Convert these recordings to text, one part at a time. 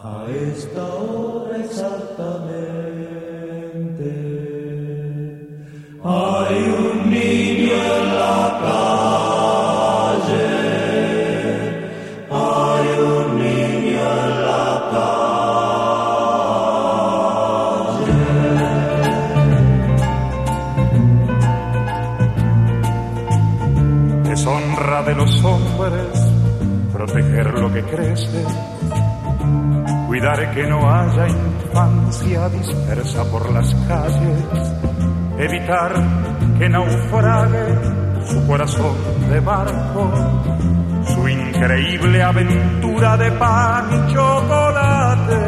A esta hora exactamente hay un niño en la calle, hay un niño en la calle. Es honra de los hombres proteger lo que crece, cuidar que no haya infancia dispersa por las calles, evitar que naufrague su corazón de barco, su increíble aventura de pan y chocolate,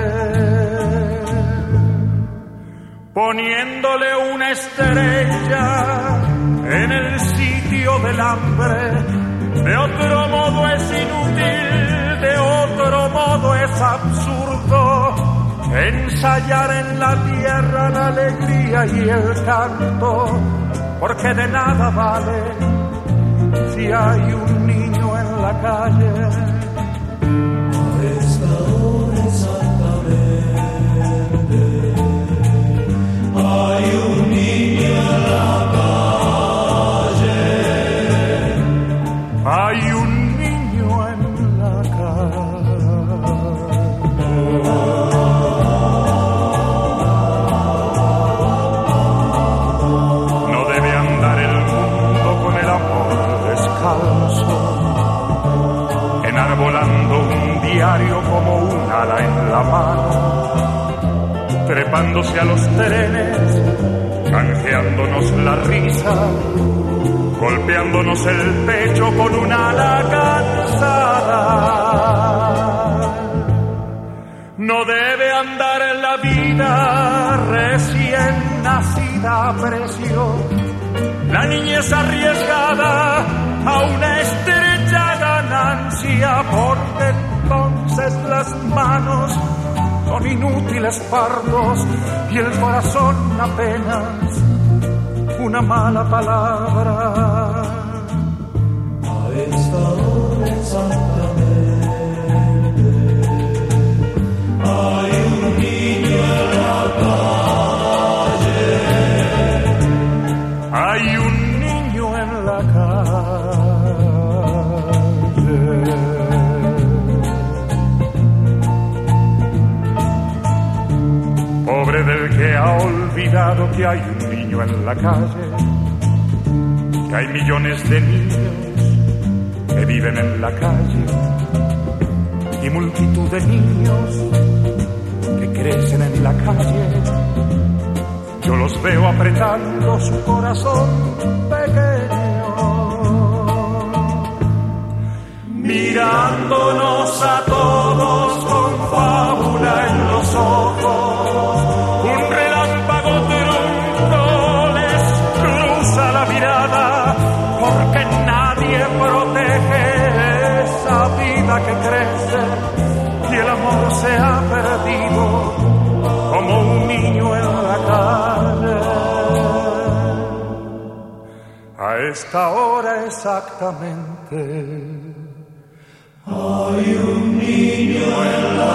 poniéndole una estrella en el sitio del hambre. De otro modo es inútil, de otro modo es absurdo ensayar en la tierra la alegría y el canto, porque de nada vale si hay un niño en la calle. A esta hora exactamente hay un niño en la calle. Hay un niño en la calle. No debe andar el mundo con el amor descalzo, enarbolando un diario como un ala en la mano, trepándose a los trenes, canjeándonos la risa, golpeándonos el pecho con una ala cansada. No debe andar en la vida recién nacida a precio, la niñez arriesgada a una estrecha ganancia, porque entonces las manos son inútiles pardos y el corazón apenas una mala palabra. A esta hora exactamente hay un niño en la calle. Hay un niño en la calle. Pobre del que ha olvidado que hay un niño en la calle, que hay millones de niños que viven en la calle y multitud de niños que crecen en la calle. Yo los veo apretando su corazón pequeño, mirándonos a todos con fábula en los ojos. Un relámpago trunco les cruza la mirada, porque nadie protege esa vida que crece y el amor se ha perdido como un niño en la calle. A esta hora exactamente hay un niño en la